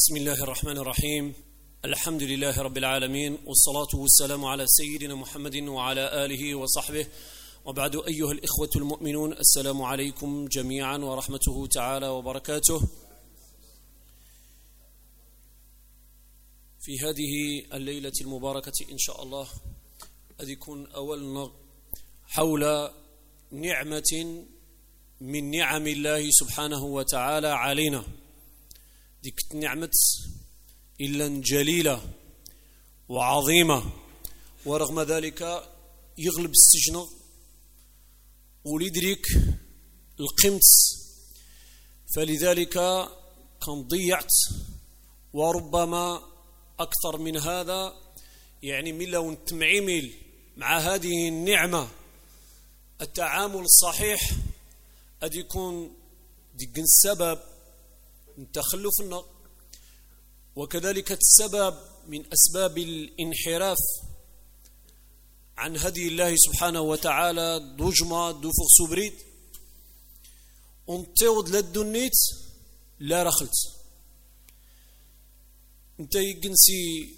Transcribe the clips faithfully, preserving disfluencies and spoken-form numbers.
بسم الله الرحمن الرحيم. الحمد لله رب العالمين، والصلاة والسلام على سيدنا محمد وعلى آله وصحبه، وبعد. أيها الإخوة المؤمنون، السلام عليكم جميعا ورحمته تعالى وبركاته. في هذه الليلة المباركة إن شاء الله أذكون أولنا حول نعمة من نعم الله سبحانه وتعالى علينا، ديك النعمة إلا جليلة وعظيمة، ورغم ذلك يغلب السجن وليدرك القيمة، فلذلك كان ضيعت، وربما أكثر من هذا، يعني من لو نتمعمل مع هذه النعمة التعامل الصحيح قد يكون ديك السبب من تخلفنا، وكذلك السبب من أسباب الانحراف عن هدي الله سبحانه وتعالى. دوجما دوفق سوبريد ونتيود للدنيت لا رخلت انت يجنسي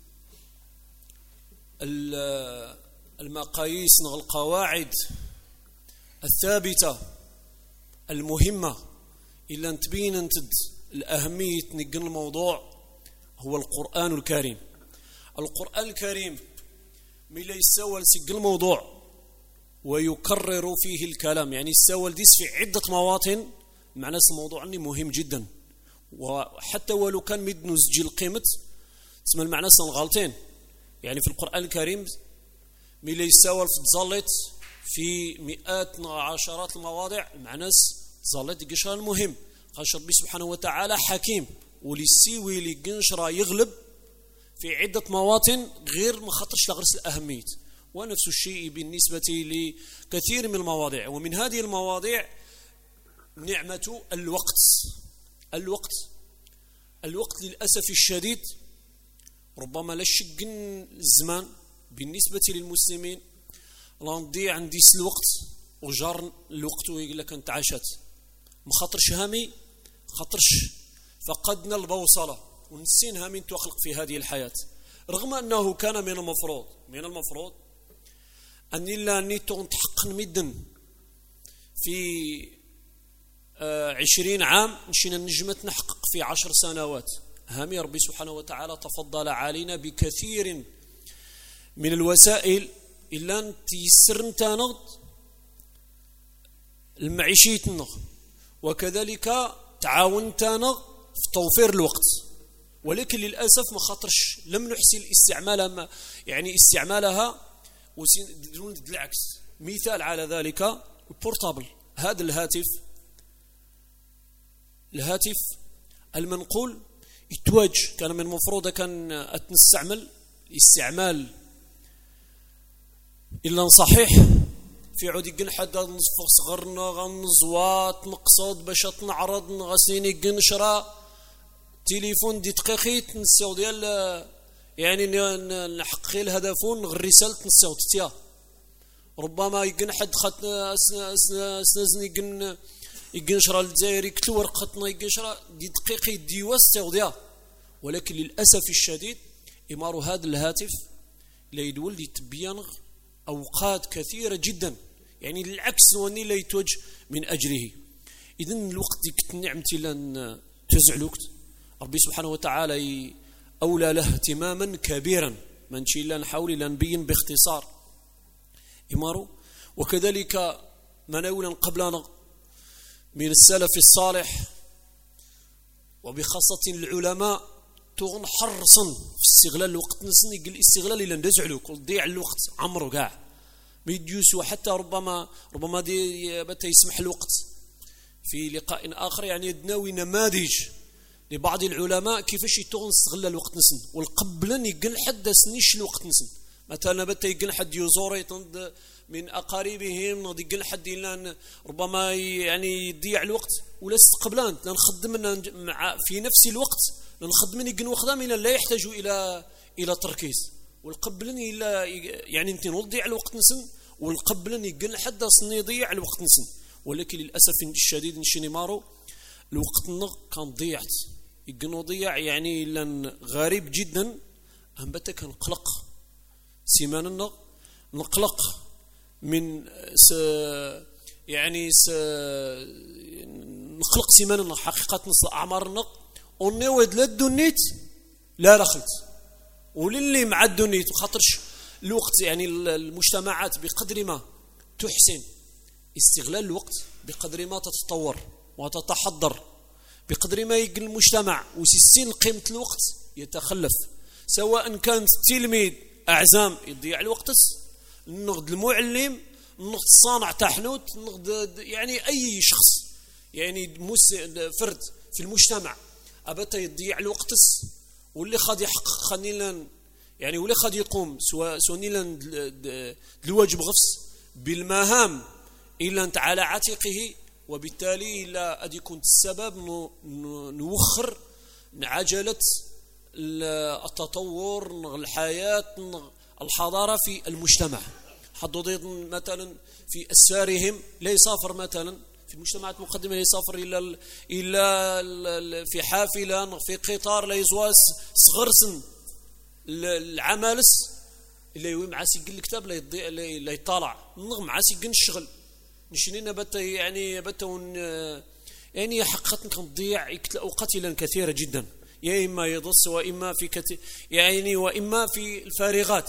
المقاييس والقواعد الثابتة المهمة إلا نتبين انتد الأهمية نجن الموضوع هو القرآن الكريم. القرآن الكريم ملا يساول سجل الموضوع ويكرر فيه الكلام، يعني يساول ديس في عدة مواطن، معناه الموضوع عني مهم جدا، وحتى ولو كان مد نسجل قيمة اسم المعنى غلطين. يعني في القرآن الكريم ملا يساول في تزلط في مئات وعشرات المواضع، معناه زلط قشرة المهم. خاش ربي سبحانه وتعالى حكيم، وليسيوي لقنشرة يغلب في عدة مواطن غير ما خطرش لغرس الأهمية، ونفس الشيء بالنسبة لكثير من المواضيع. ومن هذه المواضيع نعمة الوقت. الوقت الوقت للأسف الشديد ربما لا شق الزمان بالنسبة للمسلمين، لا نضيع عندي الوقت وجار الوقت ويقول لك انت عاشت مخاطرش هامي خاطرش فقدنا البوصلة ونسينها من تخلق في هذه الحياة، رغم أنه كان من المفروض من المفروض أن لا نيتون تحقن مدن في عشرين عام نشينا نجمة نحقق في عشر سنوات. هامي ربي سبحانه وتعالى تفضل علينا بكثير من الوسائل إلا تيسر نتانغ المعيشيتنا، وكذلك تعاونتنا في توفير الوقت، ولكن للأسف ما خاطرش لم نحسن استعمالها، يعني استعمالها ودون العكس. مثال على ذلك البورتابل، هذا الهاتف الهاتف المنقول يتواج كان من المفروض كان نستعمل استعمال إلا صحيح في عود يقن حد نصفق صغرنا غنزوات مقصود باش تنعرض غسيني قنشرة تليفون دي دقيقيت نسيو ديال، يعني نحقق الهدفون الرسالة نسيو تتيا. ربما يقن حد خط سنزن يقن يقنشرة الجزائري كتو ورقتنا يقنشرة دي دقيقيت دي وستيو ديا، ولكن للأسف الشديد إمارو هذا الهاتف لا يدول دي تبيانغ أوقات كثيرة جدا، يعني العكس واني لا يتوج من أجله. إذن الوقت ديك نعمتي لن تزع الوقت ربي سبحانه وتعالى أولى له اهتماما كبيرا، ما نشي إلا نحاول إلا نبين باختصار إمارو. وكذلك ما نقول قبلنا من السلف الصالح وبخاصة العلماء تغن حرصا في استغلال الوقت، نسني قل استغلال إلا ندزعلو كل ضيع الوقت عمره قاع ميديوس، وحتى ربما ربما دي بتا يسمح الوقت في لقاء آخر، يعني يدناوي نماذج لبعض العلماء كيفاش يتغن استغلال الوقت نسن، والقبلا يقل حد سنيش الوقت نسن. مثلا بتا يقل حد يزور يتند من أقاربهم نضي يقل حد إلا ربما يعني يضيع الوقت، ولا استقبلان لنخدم مع في نفس الوقت لنخدمني يقن وخدام إلا لا يحتاج إلى إلى تركيز، والقبلني إلا يعني انت نضيع الوقت نسن، والقبلني يقن حد صني يضيع الوقت نسن. ولكن للأسف الشديد نشيني مارو الوقت كان ضيعت يقنوضيع يعني لان غريب جدا هم بتك نقلق سيماننا نقلق من س يعني س نقلق سيماننا حقيقة نص أعمارنا ونود للدنيت لا رخلت وللي مع الدنيت وخاطرش الوقت يعني المجتمعات بقدر ما تحسن استغلال الوقت بقدر ما تتطور وتتحضر بقدر ما يقل المجتمع وسيسين قيمة الوقت يتخلف سواء كان تلميذ أعزام يضيع الوقت نغد المعلم نغد صانع تحنوت نغد يعني أي شخص يعني فرد في المجتمع أبتا يضيع الوقت واللي خاد يحقق خلينا يعني واللي خاد يقوم سواء سونيلا الواجب غفص بالمهام إلا أنت على عاتقه وبالتالي لا أدي كنت السبب نوخر عجلة التطور الحياة الحضارة في المجتمع حضوا مثلا في أسفارهم لا يسافر مثلا في المجتمعات المقدمة لا يسافر إلا إلا في حافلة في قطار لا يزواس صغر سن العمالس اللي يوي مع سيقل الكتاب لا يضيع لا يطالع نغم مع سيقل الشغل نشنينا بتا يعني بتا يعني حقيقة كنضيع أوقات كثيرة جدا يا إما يضص وإما في كت يعني وإما في الفارغات.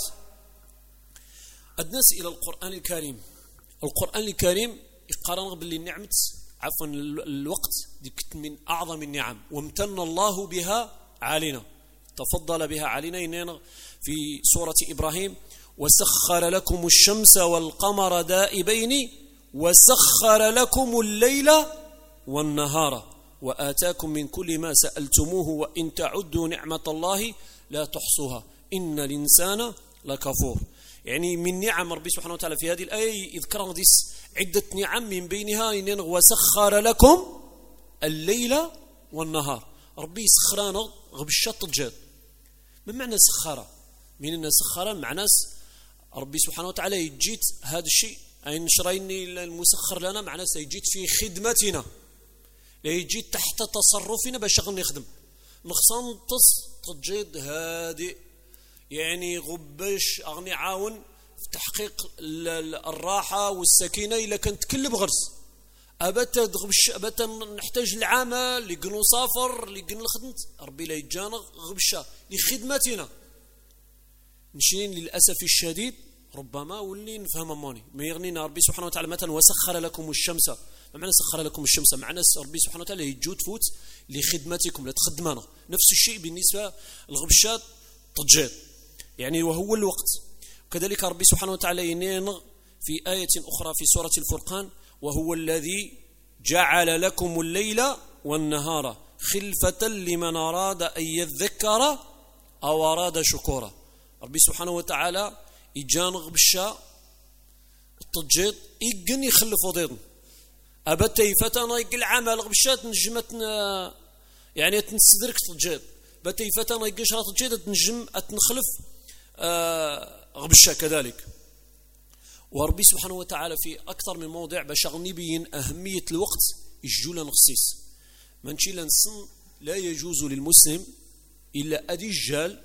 الناس إلى القرآن الكريم القرآن الكريم يقارن باللي نعمة عفوا الوقت ديك من أعظم النعم وامتن الله بها علينا تفضل بها علينا في سورة إبراهيم وسخر لكم الشمس والقمر دائبين وسخر لكم الليل والنهار وآتاكم من كل ما سألتموه وإن تعدوا نعمة الله لا تحصوها إن الإنسان لكفور. يعني من نعم ربي سبحانه وتعالى في هذه الآية يذكر عدة نعم من بينها إن وسخر لكم الليل والنهار ربي سخرانا غبشات الجاد. ما معنى سخرة؟ من الناس سخرة معنى ربي سبحانه وتعالى يجيت هذا الشيء أي نشريني المسخر لنا معنى سيجيت في خدمتنا لا يجيت تحت تصرفنا باش نخدم نخصن تص تجد هذه يعني غبش أغني عاون في تحقيق الراحة والسكينة إلا كنت كل بغرس أبتا غبش أبتا نحتاج العمل اللي قنو سافر اللي قنو الخدمت ربي لا يجانا غبشة لخدمتنا نشين للأسف الشديد ربما واللي نفهم ماني ما يغنينا ربي سبحانه وتعالى مثلا وسخر لكم الشمس ما معنى سخر لكم الشمس معنى ربي سبحانه وتعالى يجود فوت لخدمتكم لا تخدمنا نفس الشيء بالنسبة للغبشات تجد يعني وهو الوقت. كذلك ربي سبحانه وتعالى ينين في آية أخرى في سورة الفرقان وهو الذي جعل لكم الليل والنهار خلفة لمن أراد أن يذكر أو أراد شكورا. ربي سبحانه وتعالى يجانغ بالشاء التجد يقن يخلف وضيض أبتا يفتنا يقل عمل غبشات نجمتنا يعني تنسدرك تجد بتا يفتنا يقل شرط تجد تنجم أتنخلف آه غبشة كذلك. وربي سبحانه وتعالى في أكثر من موضع بشغل نبين أهمية الوقت يجولا نخصيص منشي لنسن لا يجوز للمسلم إلا أدجال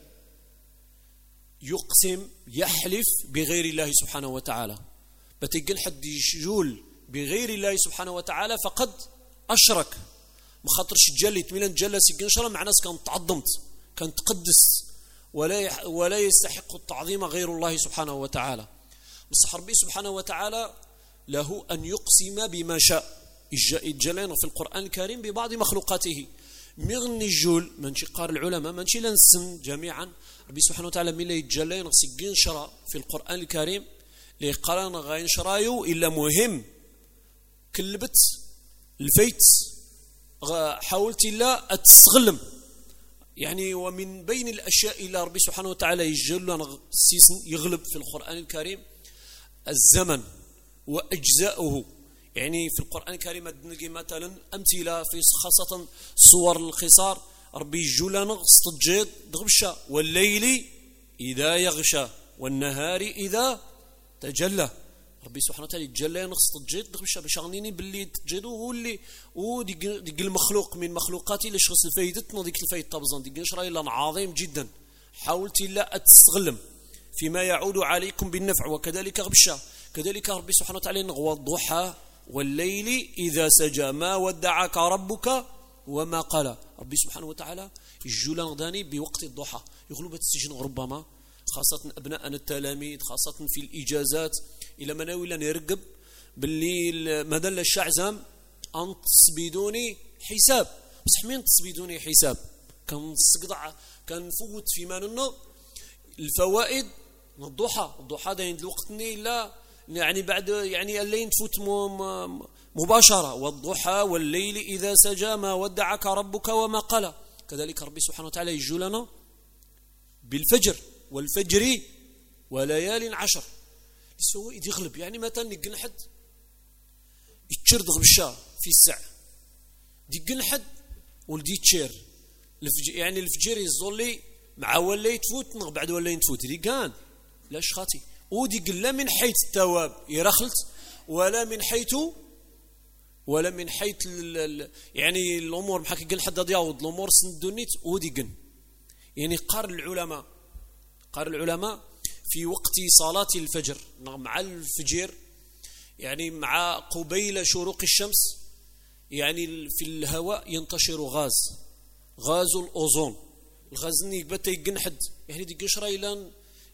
يقسم يحلف بغير الله سبحانه وتعالى بتقل حد يجول بغير الله سبحانه وتعالى فقد أشرك مخاطرش جلت ميلان جلس يقنشر مع ناس كان تعظمت كان تقدس ولا ولا يستحق التعظيم غير الله سبحانه وتعالى. بس ربي سبحانه وتعالى له أن يقسم بما شاء الجلين في القرآن الكريم ببعض مخلوقاته مغني الجول من شقار العلماء من شي لنسن جميعا ربي سبحانه وتعالى من لا يتجلين سجين شرا في القرآن الكريم ليقرأنا غاين شرايو إلا مهم كلبت الفيت حاولت إلا أتستغلم يعني ومن بين الأشياء إلى ربي سبحانه وتعالى يجلنا سيسن يغلب في القرآن الكريم الزمن وأجزاؤه. يعني في القرآن الكريم نلقي مثلا أمثلة في خاصة صور الخصار ربي يجلنا استجد دغبشة والليل إذا يغشى والنهار إذا تجلى ربي سبحانه وتعالى يتجلى نقص تجيد باش باش غنيني باللي تجيدو هو اللي هو ديك ديك المخلوق من مخلوقاتي اللي شخص الفايدتنا ديك الفايد طابزان ديك شراي لا عظيم جدا حاولت لا تستغلم فيما يعود عليكم بالنفع وكذلك غبشا كذلك ربي سبحانه وتعالى نغوى الضحى والليل إذا سجى ما ودعك ربك وما قال ربي سبحانه وتعالى الجولان غداني بوقت الضحى يغلب السجن ربما خاصة أبناءنا التلاميذ خاصة في الإجازات إلى مناوي لن يرقب باللي مدل الشعزام أن تصبيدوني حساب بصح مين تصبيدوني حساب كان صقضع كان فوت في مالنا الفوائد الضحى الضحى ده عند الوقت لا يعني بعد يعني الليل تفوت مباشرة والضحى والليل إذا سجى ما ودعك ربك وما قلى كذلك ربي سبحانه وتعالى يجو لنا بالفجر والفجر وليال عشر يسوي يغلب يعني مثلا نقل حد يتشرد غبشا في الساعة ديقن حد ولدي تشير يعني الفجر يزولي مع ولا تفوت بعد ولا تفوت ريقان لا شخاتي ودي قل لا من حيث التواب يرخلت ولا من حيث ولا من حيث يعني الامور بحكي قل حد يعوض الامور سندونيت ودي قل يعني قار العلماء قار العلماء في وقت صلاة الفجر مع الفجر يعني مع قبيل شروق الشمس يعني في الهواء ينتشر غاز غاز الأوزون الغاز نيك يقنحد يعني دي قشرة إلى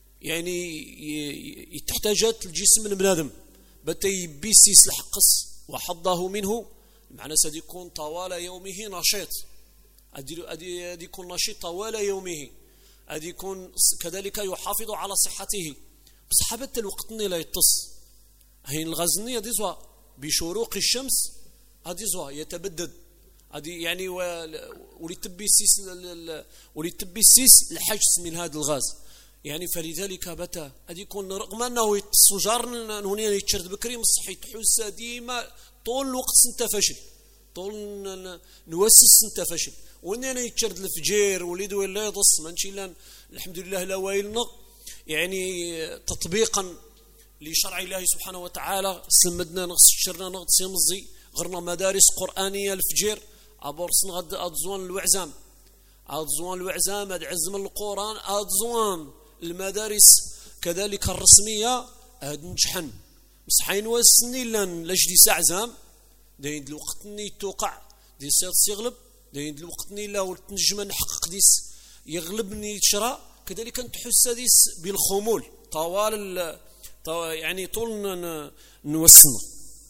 يعني تحتاجات الجسم البنادم بتا يبيسيس الحقص وحظه منه معنى سيكون طوال يومه نشيط أدي يكون نشيط طوال يومه أدي يكون كذلك يحافظ على صحته بصحابة الوقت لا يتص هين الغزني هذه زوا بشروق الشمس هذه زوا يتبدد هذه يعني ولتبيسيس ولتبيسيس الحجز من هذا الغاز يعني فلذلك بتا هذه يكون رغم انه يتصجر هنا يتشرد بكري مصحي تحس ديما طول الوقت انت فشل طول نوسس انت فشل وين يتشرد الفجير وليد ولا يضص ما نشي الحمد لله لا وايلنا يعني تطبيقا لشرع الله سبحانه وتعالى سمدنا نغس شرنا نغس يمزي غرنا مدارس قرآنية الفجير أبورسن غد أدزوان الوعزام أدزوان الوعزام أدعزم القرآن أدزوان المدارس كذلك الرسمية أدنجحن مسحين وسني لن لجدي سعزام داين الوقت ني توقع دي سيط يغلب داين الوقت ني لا تنجم نحقق ديس يغلبني شراء كذلك تحس ديس بالخمول طوال يعني طول نوسنا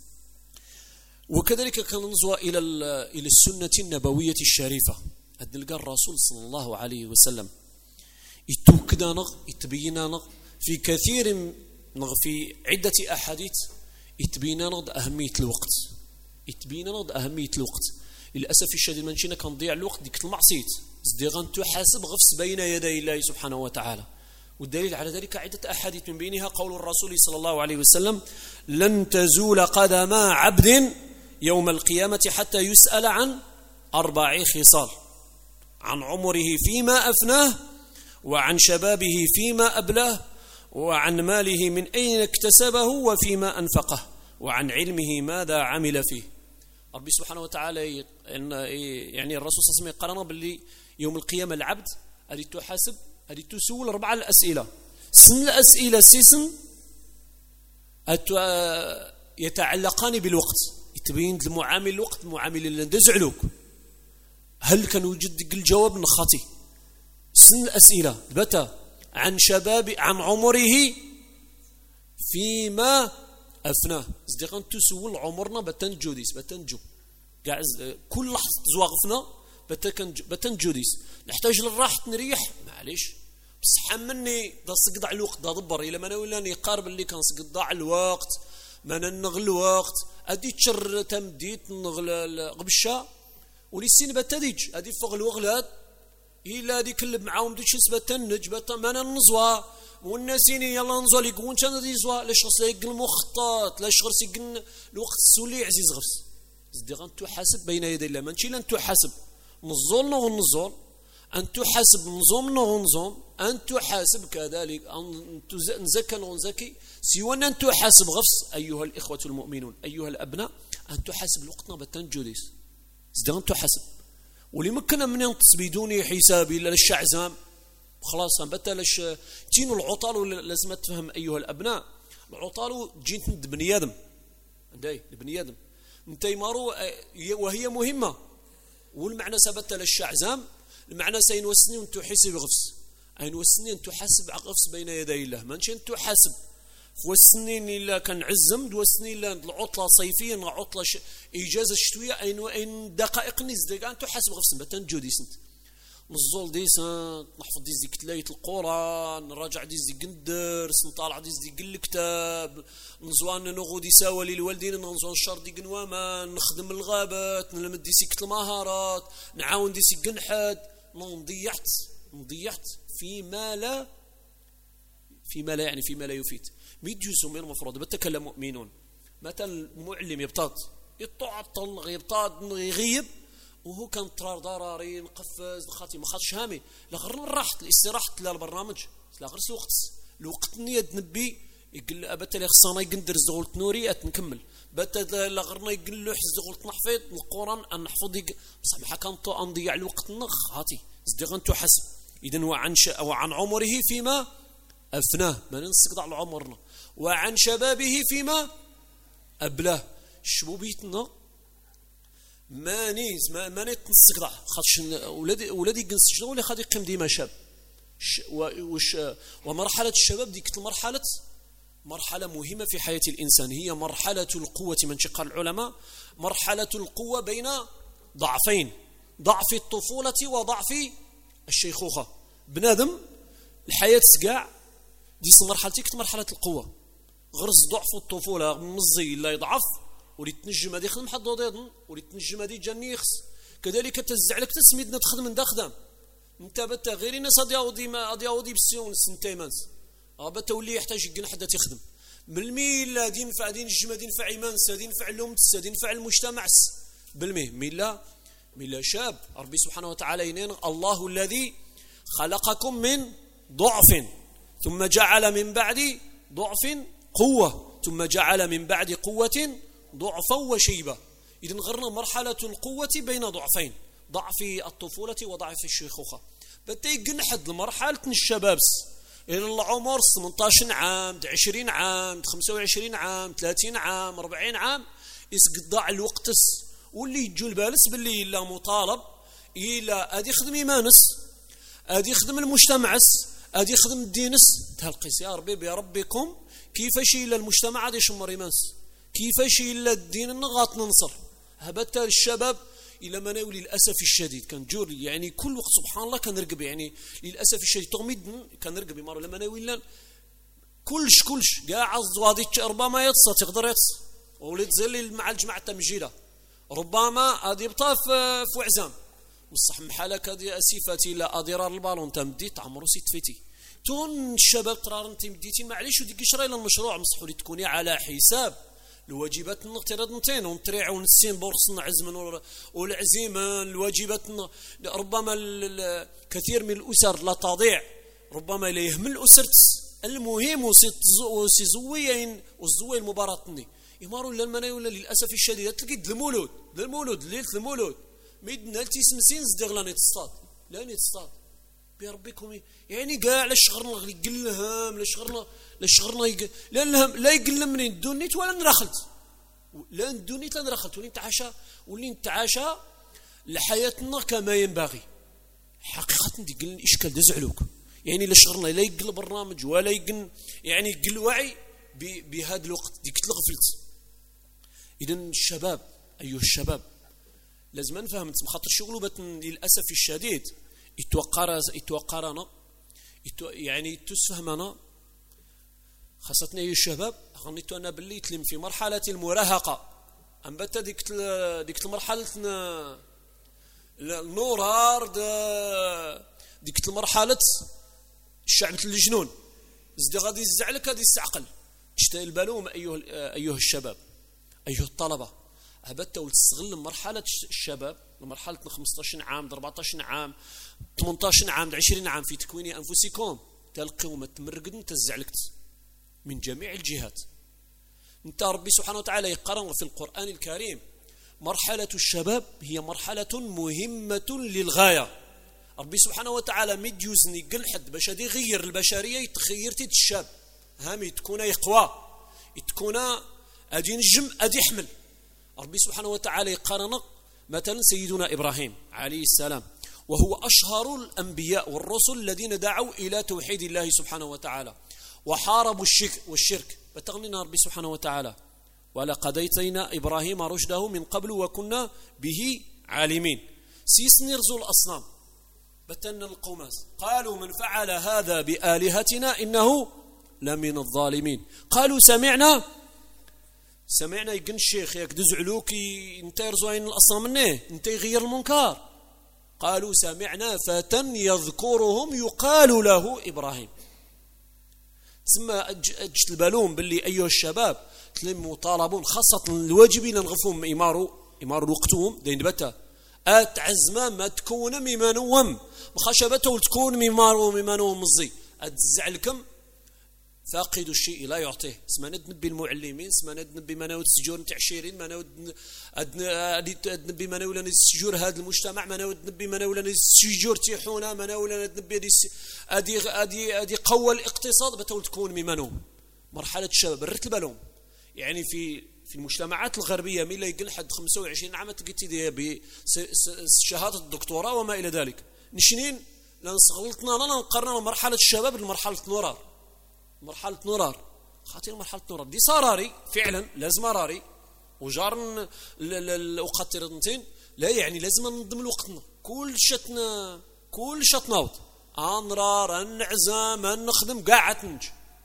وكذلك كان نزوى إلى إلى السنة النبوية الشريفة هذا نلقى الرسول صلى الله عليه وسلم يتوكدنا يتبيننا في كثير في عدة أحاديث يتبيننا أهمية الوقت يتبيننا أهمية الوقت للأسف الشديد منشينا كان ضيع الوقت ديك المعصية صديقا تحاسب غفص بين يدي الله سبحانه وتعالى والدليل على ذلك عدة أحاديث من بينها قول الرسول صلى الله عليه وسلم لن تزول قدم عبد يوم القيامة حتى يسأل عن أربع خصال عن عمره فيما أفناه وعن شبابه فيما أبلاه وعن ماله من أين اكتسبه وفيما أنفقه وعن علمه ماذا عمل فيه ربي سبحانه وتعالى يعني الرسول صلى الله عليه وسلم قرنا باللي يوم القيامة العبد أريد تحاسب هذه تسول أربع الأسئلة سن الأسئلة سيسن يتعلقان بالوقت يتبين المعامل الوقت المعامل اللي ندزعلوك هل كان وجد الجواب نخاطي سن الأسئلة بتا عن شباب عن عمره فيما أفناه صديقا تسول عمرنا بتنجو ديس بتنجو كل لحظة زواغفنا بتنجو ديس نحتاج للراحة نريح معليش بس حملني دا سقطع الوقت دا ضبر إلى ما نولاني قارب اللي كان سقطع الوقت ما ننغل الوقت أدي تشر تمديت نغل غبشة ولسين بتديج أدي فوق الوغلات إلا دي كلب معاهم دي شنس بتنج بت ما ننزوا والناسيني يلا نزوا لي قون شان دي زوا لاش خص يقل المخطط لاش خص يقل الوقت السولي عزيز غفص صديقا تحاسب بين يدي الله ما نشي لن تحاسب نزولنا ونزول أن تحاسب نظامنا ونظام أن تحاسب كذلك أن نزكى ونزكي سوى أن تحاسب غفص أيها الإخوة المؤمنون أيها الأبناء أن تحاسب الوقت نبتان جوديس زدان تحاسب ولي مكنا من ينقص بدون حساب إلا للشعزام خلاص بتا لش تينو العطال لازم تفهم أيها الأبناء العطال جيت ند بني آدم داي بني آدم انت يمارو وهي مهمة والمعنى سبت للشعزام المعنى سينوسني وانتو حسب غفص أين وسني أن تحاسب عقفص بين يدي الله ما نشين تحاسب والسنين إلا كان عزم دوسنين إلا العطلة صيفية عطلة ش... إجازة شتوية أين وأين دقائق نزدق أن تحاسب غفص بتنجو دي سنت نزول دي سنت نحفظ دي زي كتلاية القرآن نراجع دي زي قندر نطالع دي زي قل الكتاب نزوان نغو دي ساوى للوالدين نزوان شر دي قنواما نخدم الغابات نلمد دي سكت المهارات نعاون دي سي قنحد نضيعت نضيعت فيما لا فيما لا يعني فيما لا يفيد ميت جزء من المفروض بتكلم مؤمنون متى المعلم يبتاط يطعطل يبتاط يغيب وهو كان طرار ضراري نقفز خاطي ما خاطش هامي لا غير راحت الاستراحه للبرنامج لا غير الوقت الوقت نيد نبي يقول ابتا لي خصنا يقدر زغلت نوريات نكمل بتا لا غيرنا يقول له حز زغلت نحفظ القران نحفظ بصح ما كان طو نضيع الوقت نخ هاتي صدق انتو حسب إذن وعن ش... وعن عمره فيما أفناه ما ننسقط على عمرنا وعن شبابه فيما أبلاه شبوبيتنا ما نيز ما ما نتنسقط خاطش ولادي ولادي جنس شنو اللي خاطي يقيم ديما شاب ش... وش ومرحلة الشباب ديك المرحلة مرحلة مهمة في حياة الإنسان هي مرحلة القوة من شق العلماء مرحلة القوة بين ضعفين ضعف الطفولة وضعف الشيخوخة بنادم الحياة سقاع دي مرحلتك مرحلة القوة غرز ضعف الطفولة مزي لا يضعف ولي تنجم هذه خدم حد ضيض ولي تنجم هذه جنيخس كذلك تزع لك تسميدنا تخدم من داخدام انت بتا غير الناس هادي اودي ما هادي اودي بالسيون سنتيمانس بتا ولي يحتاج يقن حدا تخدم بالميل هادي ينفع هادي نجم هادي ينفع ايمانس هادي ينفع اللومتس هادي ينفع المجتمع بالمي ميلا ميلا شاب ربي سبحانه وتعالى ينين الله الذي خلقكم من ضعف ثم جعل من بعد ضعف قوة ثم جعل من بعد قوة ضعفا وشيبة إذن غرنا مرحلة القوة بين ضعفين ضعف الطفولة وضعف الشيخوخة بتي جنحد لمرحلة الشباب إلى العمر ثمانية عشر عام عشرين عام خمسة وعشرين عام ثلاثين عام أربعين عام يسقط ضاع الوقت واللي يجو البالس باللي إلا مطالب إلا أدي يخدم إيمانس أدي يخدم المجتمعس أدي يخدم الدينس تهلقيس يا ربي بربكم كيفاش إلا المجتمع أدي يشمر إيمانس كيفاش إلا الدين النغاط ننصر هبتا الشباب إلى ما ناوي للأسف الشديد كان جوري يعني كل وقت سبحان الله كان رقب يعني للأسف الشديد تغميد كان رقب يمارو لما ناوي لنا كلش كلش قاعد وادي ربما يتصل تقدر يتصل ولد زلي مع الجماعة التمجيلة ربما أدي بطاف في وعزام مصح محالك هذه أسيفتي لا أضرار البالون تمديت عمرو ست فيتي تون الشباب ترى انت مديتي معليش وديك شراي للمشروع مصحوا لي تكوني على حساب الواجبات نقترض نتين ونطريع ونسين بورص نعزمن والعزيمه الواجبات ربما كثير من الاسر لا تضيع ربما لا يهمل الاسر المهم وسي زويين والزوي المباراتني يماروا للمناي ولا للاسف الشديد تلقى المولود المولود ليله المولود ميدنا تيسمسين زدغلاني تصطاد لا نتصطاد بربكم يعني كاع لا شغرنا يقل لهم لا شغرنا لا شغرنا يقل لانهم لا يقل منين دونيت ولا نرخلت لا دونيت لا نرخلت ولين تعاشى ولين تعاشى لحياتنا كما ينبغي حقيقه ديك الاشكال دزعلوك يعني لا شغرنا لا يقل برنامج ولا يقل يعني يقل وعي بهذا الوقت ديك تلغفلت اذا الشباب ايها الشباب لازم نفهم خاطر الشغل للاسف الشديد يتوقر يتوقرنا يعني تسفهمنا خاصتنا يا الشباب غنيتو انا باللي تلم في مرحله المراهقه ام بتا ديك ديك المرحله النورار ديك المرحله الشعب الجنون زدي غادي يزعلك غادي يستعقل تشتاي البالوم ايها ايها الشباب ايها الطلبه هبتا وتستغل مرحله الشباب لمرحلة خمسطاش عام أربعطاش عام ثمانطاش عام عشرين عام في تكوين أنفسكم تلقوا ما تمرقد تزعلكت من جميع الجهات. انت ربي سبحانه وتعالى يقرن في القرآن الكريم مرحلة الشباب هي مرحلة مهمة للغاية. ربي سبحانه وتعالى مد يوزني قل حد باش هذه يغير البشرية يتخير تيت الشاب هامي تكون يقوى تكون أدي نجم أدي يحمل. ربي سبحانه وتعالى يقارن مثلا سيدنا إبراهيم عليه السلام وهو أشهر الأنبياء والرسل الذين دعوا إلى توحيد الله سبحانه وتعالى وحاربوا الشرك والشرك فتغنينا ربي سبحانه وتعالى ولقد آتينا إبراهيم رشده من قبل وكنا به عالمين. سيسني رزول الأصنام بتن القوم قالوا من فعل هذا بآلهتنا إنه لمن الظالمين. قالوا سمعنا سمعنا يقن الشيخ يكدز علوك انت يرزوين الأصنام منه انت يغير المنكر. قالوا سمعنا فتى يذكرهم يقال له إبراهيم. ثم أجت البالون باللي أيها الشباب تلموا طالبون خاصة الواجبين نغفهم إمارو إمارو وقتهم دين بتا أتعزما ما تكون ممانوم مخشبته تكون ممارو ممانو مزي أتزعلكم فاقد الشيء لا يعطيه. اسمنا نبي المعلمين اسمنا نبي مناود السجور نتاع عشرين مناود نبي مناولنا السجور هذا المجتمع مناود نبي مناولنا السجور تيحونا مناولنا نبي ادي ادي ادي قوى الاقتصاد بتول تكون ممانوم. مرحله الشباب رت البالون يعني في في المجتمعات الغربيه ملي يقل حد خمسة وعشرين عام تقتدي بشهاده الدكتوراه وما الى ذلك نشنين لنصغلطنا لنا نقارن مرحله الشباب بمرحله نورار. مرحلة نورار خاطر مرحلة نورار دي صراري فعلا لازم راري وجار الأوقات ترنتين لا يعني لازم ننظم وقتنا كل شتنا كل شتناوت أنرار النعزام نخدم قاعد نج.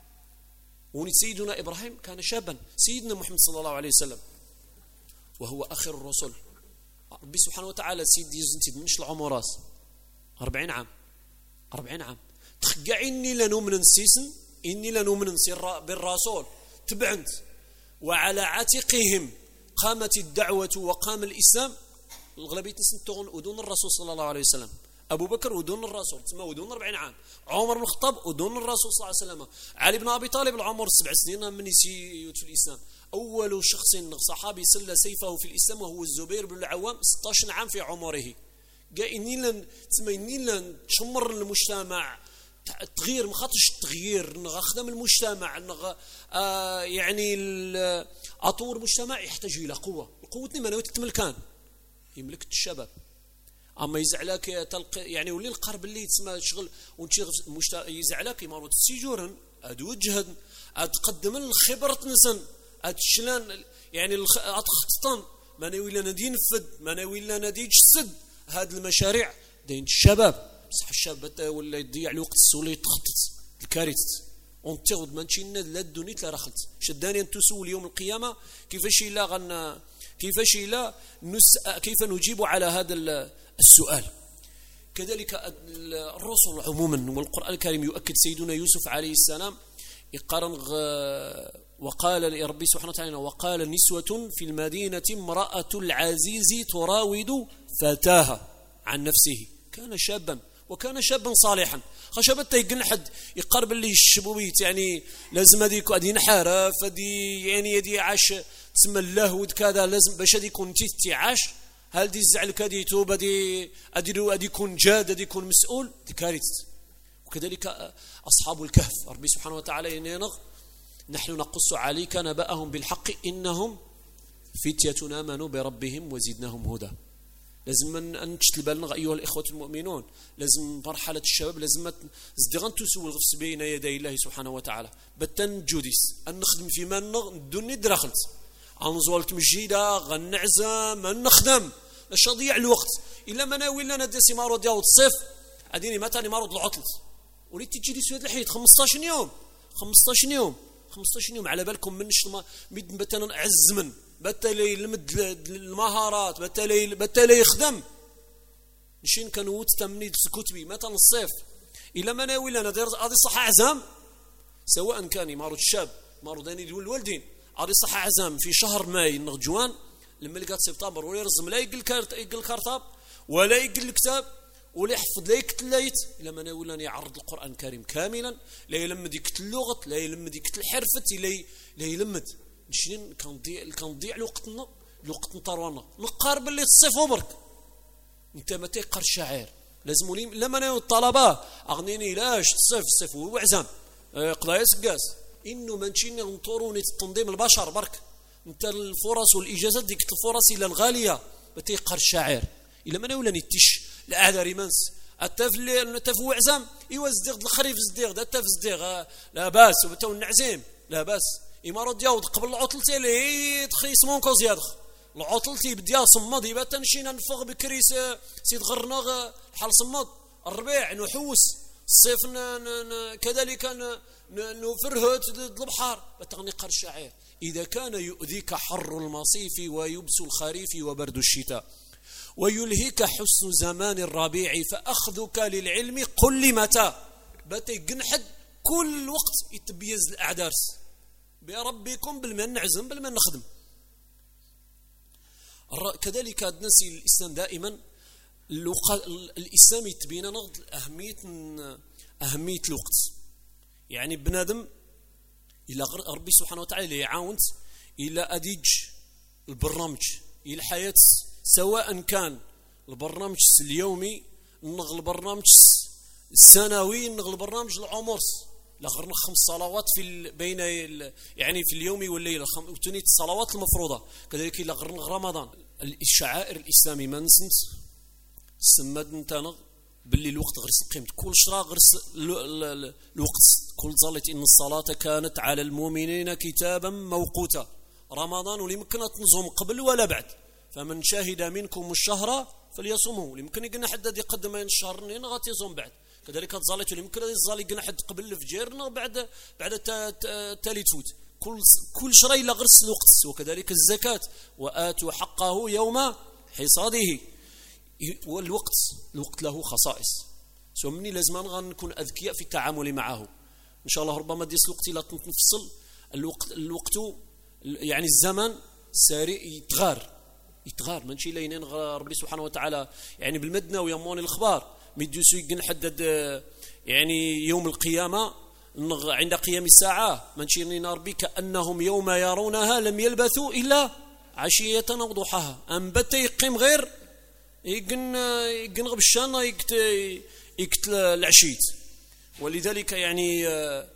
وني سيدنا إبراهيم كان شابا سيدنا محمد صلى الله عليه وسلم وهو آخر الرسل. ربي سبحانه وتعالى سيدي يزنتي منش العمراس أربعين عام أربعين عام تخقعني لنؤمن نسيسن إني لنؤمن نسير بالرسول تبعنت وعلى عاتقهم قامت الدعوة وقام الإسلام. الغلبية نسنتون ودون الرسول صلى الله عليه وسلم أبو بكر ودون الرسول تسمى ودون أربعين عام عمر بن الخطاب ودون الرسول صلى الله عليه وسلم علي بن أبي طالب العمر سبع سنين من يسيوت في الإسلام. أول شخص صحابي سل سيفه في الإسلام وهو الزبير بن العوام ستة عشر عام في عمره. قال إني لن تسمى إني لن تشمر المجتمع التغيير ما خاطرش التغيير نخدم المجتمع نغ... آه يعني اطور المجتمع يحتاج الى قوه قوتني ما نويت تملكان يملك الشباب اما يزعلك تلقى يعني ولي القرب اللي تسمى شغل ونشي مشت... يزعلك يمروا السجورن اد وجهد اد تقدم الخبره نسن اد شلان يعني الخ... اتخطن ما نوي لنا دي نفد ما نوي لنا دي جسد هذه المشاريع دين الشباب صح الشاب ولا يضيع الوقت السولي تخطط الكارثه اونتيغد مانشينا لا الدنيا لا رخلت شداني ان تسول يوم القيامه كيفاش الا غن كيفاش الا نس كيف نجيب على هذا السؤال. كذلك الرسل عموما والقرآن الكريم يؤكد سيدنا يوسف عليه السلام يقارن وقال ربي سبحانه وتعالى وقال نسوة في المدينة امرأة العزيز تراود فتاها عن نفسه كان شابا وكان شابا صالحا. خشبت يقن حد يقرب اللي الشبوبيت يعني لازم هذيك هذه نحارف هذه يعني هذه عاش تسمى اللهو كذا لازم باش هذه يكون تي عاش هل دي الزعل هذه توب هذه هذه يكون جاد هذه يكون مسؤول دي كارثه. وكذلك اصحاب الكهف ربي سبحانه وتعالى ينغ نحن نقص عليك نبأهم بالحق انهم فتية آمنوا بربهم وزدناهم هدى. لازم ان نشتل بالنا ايها الاخوه المؤمنون لازم مرحله الشباب لازم زدغن تسول غفس بين يدي الله سبحانه وتعالى بتن جوديس ان نخدم في من الدنيا درخلت انزولت مجيده غنعزم ان نخدم باش نضيع الوقت الا ما ناوي لنا ديسي مارو ديال الصيف اديني مثلا مارو العطل وليت تجي لي سواد الحيط خمسطاش يوم خمسطاش يوم خمسطاش يوم على بالكم منش مد مثلا عزمن بتالي المد المهارات بتالي بتالي يخدم نشين كانوا تمنيد كتبي مثلا الصيف الا ما ناوي لنا دير هذه صحه عزام سواء كان يمارو الشاب مارو داني الوالدين هذه صحه عزام في شهر ماي نغجوان لما لقات سبتمبر ولا يرزم لا يقل كارت يقل الكرتاب ولا يقل الكتاب ولا يحفظ لا يكتل لايت الا ما ولا يعرض القران الكريم كاملا لا يلمد يكتل اللغه لا يلمد يكتل حرفه لا لا يلمد شنو كنضيع كنضيع وقتنا الوقت نطروانا نقارب اللي تصيفو برك انت ما تيقر الشاعر لازم لي لما انا الطلبه اغنيني لاش تصيف الصيف وعزام قضايا سكاس انه ما نمشي نطوروني تنظيم البشر برك انت الفرص والاجازات ديك الفرص الى الغاليه ما تيقر الشاعر الا ما ولا نتش الاعذار منس التف التف وعزام ايوا زديغ الخريف زديغ التف زديغ لا باس وتو النعزيم لا باس امارات دياود قبل العطلتي اللي تخيس مونكو زياد العطلتي بديا صمد يبا تنشينا نفغ بكريس سيد غرنا حال صمد الربيع نحوس الصيف كذلك نفرهت البحر بتغني قر الشاعر اذا كان يؤذيك حر المصيف ويبس الخريف وبرد الشتاء ويلهيك حسن زمان الربيع فاخذك للعلم قل لي متى باتي جنحد كل وقت يتبيز الاعدارس بربكم بالمن نعزم بالمن نخدم كذلك نسي الإسلام دائما الإسلام يتبين نغض أهمية أهمية الوقت يعني بنادم إلى ربي سبحانه وتعالى يعاونت إلى أديج البرنامج إلى الحياة سواء كان البرنامج اليومي نغ البرنامج السنوي نغ البرنامج العمر لغرنا خمس صلوات في بين يعني في اليوم والليل وتنيت الصلوات المفروضه كذلك لغرنا رمضان الشعائر الاسلامي ما نسنت سمد نتانا باللي الوقت غرس قيمت كل شرا غرس الوقت كل ظلت ان الصلاه كانت على المؤمنين كتابا موقوتا رمضان واللي يمكن تنظم قبل ولا بعد فمن شاهد منكم الشهر فليصومه اللي يمكن يقلنا حد يقدم بين الشهرين غاتيصوم بعد كذلك تظلت اللي يمكن يظل قلنا حد قبل الفجر بعد بعد تالي تفوت كل كل شري لا غرس الوقت وكذلك الزكاه واتوا حقه يوم حصاده والوقت الوقت له خصائص سو مني لازم نكون اذكياء في التعامل معه ان شاء الله ربما ديس الوقت لا تنفصل الوقت الوقت يعني الزمن ساري يتغار يتغار ماشي لين ربي سبحانه وتعالى يعني بالمدنه ويمون الاخبار ميدوسو ينحدد يعني يوم القيامه عند قيام الساعه ماشي نار بي كانهم يوم يرونها لم يلبثوا الا عشيه او ضحاها انبت يقيم غير يقن يقن غبشان يقت يقت العشيت ولذلك يعني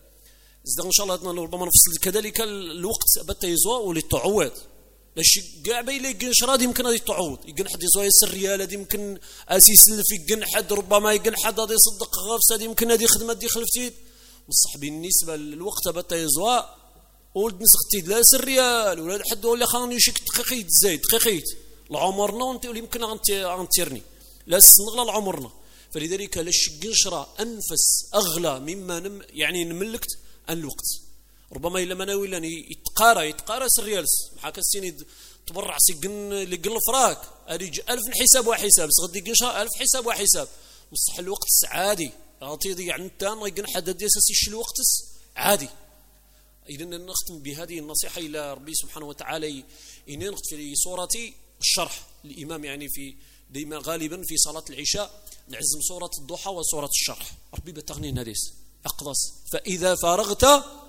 زد ان شاء الله ربما نفصل كذلك الوقت بت يزوا وللتعوض باش كاع بايلي يقن شراد يمكن غادي تعوض يقن حد يزوا يسر ريال هذه يمكن اسيسلف يقن حد ربما يقن حد غادي يصدق غافس هذه يمكن هذه خدمه دي خلفتي بصح بالنسبه للوقت بت يزوا ولد نسختي لا سر ريال ولا حد ولا خاني يشك دقيقيت زايد دقيقيت العمرنا انت يمكن غنتيرني لا سنغلا العمرنا فلذلك لاش قنشره انفس اغلى مما نم يعني نملكت ان الوقت ربما الا ما ولا يتقارى يتقارى سريالس بحال السين تبرع سي قن اللي قن الفراك اريج ألف حساب وحساب غادي قنشره ألف حساب وحساب بصح الوقت عادي غادي يضيع انت يقن حدد اساسي الوقت عادي. اذا نختم بهذه النصيحه الى ربي سبحانه وتعالى ان في سوره الشرح الإمام يعني في دائما غالبا في صلاة العشاء نعزم سورة الضحى وسورة الشرح ربي بتغني ناديس أقدس فإذا فرغت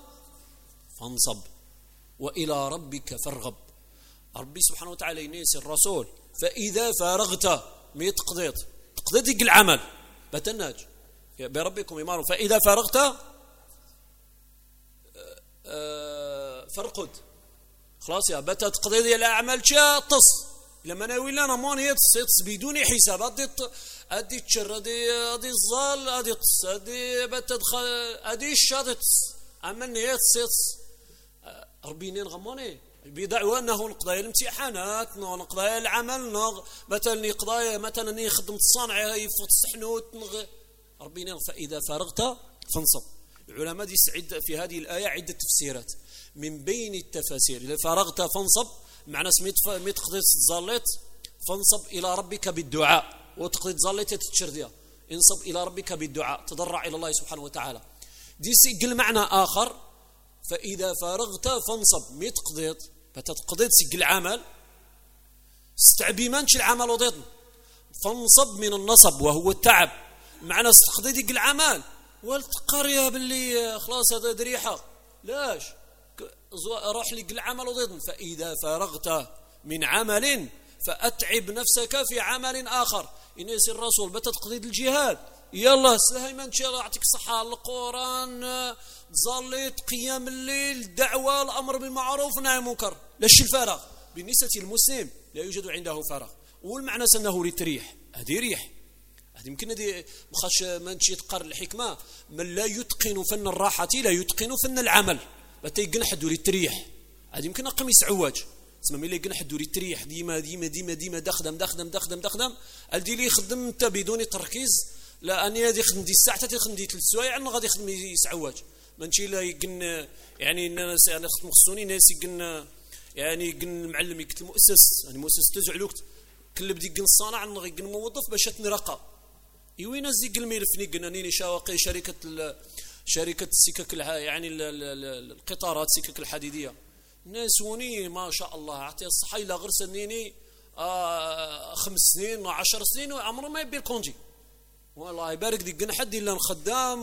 فانصب وإلى ربك فارغب ربي سبحانه وتعالى ينيس الرسول فإذا فرغت ميت قضيت تقضيتك العمل بتناج بربكم يمارون فإذا فرغت فرقد خلاص يا بتا تقضي ديال الاعمال شا تص لما انا ولا انا موني تص بدون حساب ادي ادي تشر ادي ادي الظال ادي تص ادي بتا تدخل ادي الشاطط اما نيت تص ربي نين غموني بدعوى انه نقضي الامتحانات نقضي العمل نغ مثلا يقضي مثلا يخدم الصانع يفوت السحنوت ربي نين فاذا فرغت فانصب. العلماء دي سعد في هذه الايه عده تفسيرات من بين التفاسير إذا فرغت فانصب معنى سميت ميت قضيت تزاليت فانصب إلى ربك بالدعاء وتقضي تزاليت تتشرديا انصب إلى ربك بالدعاء تضرع إلى الله سبحانه وتعالى دي سيقل معنى آخر فإذا فرغت فانصب ميت قضيت فتتقضيت سيقل عمل استعبي مانش العمل وضيطن فانصب من النصب وهو التعب معنى استقضي ديك العمل والتقرية باللي خلاص هذا دريحة لاش راح لك العمل وضيطن. فإذا فرغت من عمل فأتعب نفسك في عمل آخر. إنيس الرسول بتتقضي الجهاد يلا سهيما إن شاء الله يعطيك الصحة القرآن تصليت قيام الليل الدعوة الأمر بالمعروف والنهي عن المنكر لاش الفراغ. بالنسبة للمسلم لا يوجد عنده فراغ والمعنى أنه للتريح هذه ريح هذه يمكن هذه مخاش ما نشي تقر الحكمة من لا يتقن فن الراحة لا يتقن فن العمل بتيقن حد يريد تريح هذه يمكن قميص عواج تسمى ملي يقن حد يريد تريح ديما ديما ديما ديما دخدم دخدم دخدم دخدم الدي لي يخدم انت بدون تركيز لا اني غادي يخدم دي الساعه حتى يخدم دي ثلاث سوايع انا غادي يخدم يسعواج ماشي لا يقن يعني الناس يعني خصهم خصوني ناس يقن يعني يقن المعلم يقتل المؤسس يعني مؤسس تزع الوقت كل بدي يقن الصانع يقن موظف باش تنرقى وين زي الملف نيقناني شواقي شركه شركه السكك يعني القطارات السكك الحديديه الناس وني ما شاء الله عطيه الصحه الا غير سنيني آه خمس سنين وعشر سنين وعمره ما يبي الكونجي والله يبارك ديك قن حد الا خدام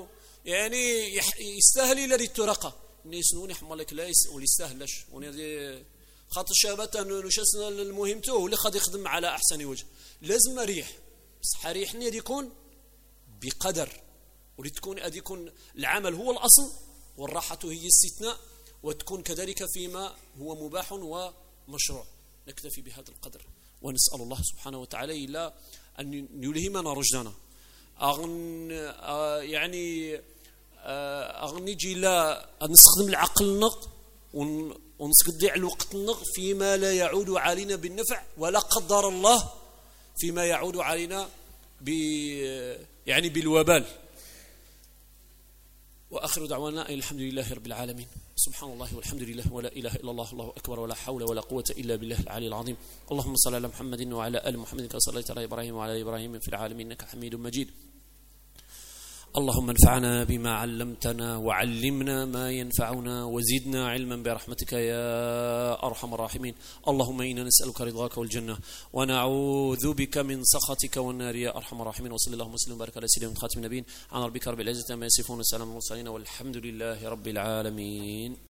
ويعني يستاهل الا ريت ترقى الناس نوني حمالك لا ولا يستاهلش وني خاطر الشباب انه شاسنا المهم تو اللي خاطر يخدم على احسن وجه لازم ريح بصح ريحني غادي يكون بقدر ولي تكون غادي يكون العمل هو الاصل والراحه هي الاستثناء وتكون كذلك فيما هو مباح ومشروع. نكتفي بهذا القدر ونسأل الله سبحانه وتعالى إلا أن يلهمنا رشدنا أغن يعني أغنيجي لا نستخدم العقل نق ونستضيع الوقت نق فيما لا يعود علينا بالنفع ولا قدر الله فيما يعود علينا ب يعني بالوبال. وآخر دعوانا الحمد لله رب العالمين. سبحان الله والحمد لله ولا إله إلا الله الله أكبر ولا حول ولا قوة إلا بالله العلي العظيم. اللهم صل على محمد وعلى آل محمد كما صليت على إبراهيم وعلى إبراهيم في العالمين إنك حميد مجيد. اللهم انفعنا بما علمتنا وعلمنا ما ينفعنا وزدنا علما برحمتك يا أرحم الراحمين. اللهم إنا نسألك رضاك والجنة ونعوذ بك من سخطك والنار يا أرحم الراحمين. وصلى اللهم وسلم وبارك على سيدنا خاتم النبيين عن ربك رب العزة عما يصفون وسلام المرسلين والحمد لله رب العالمين.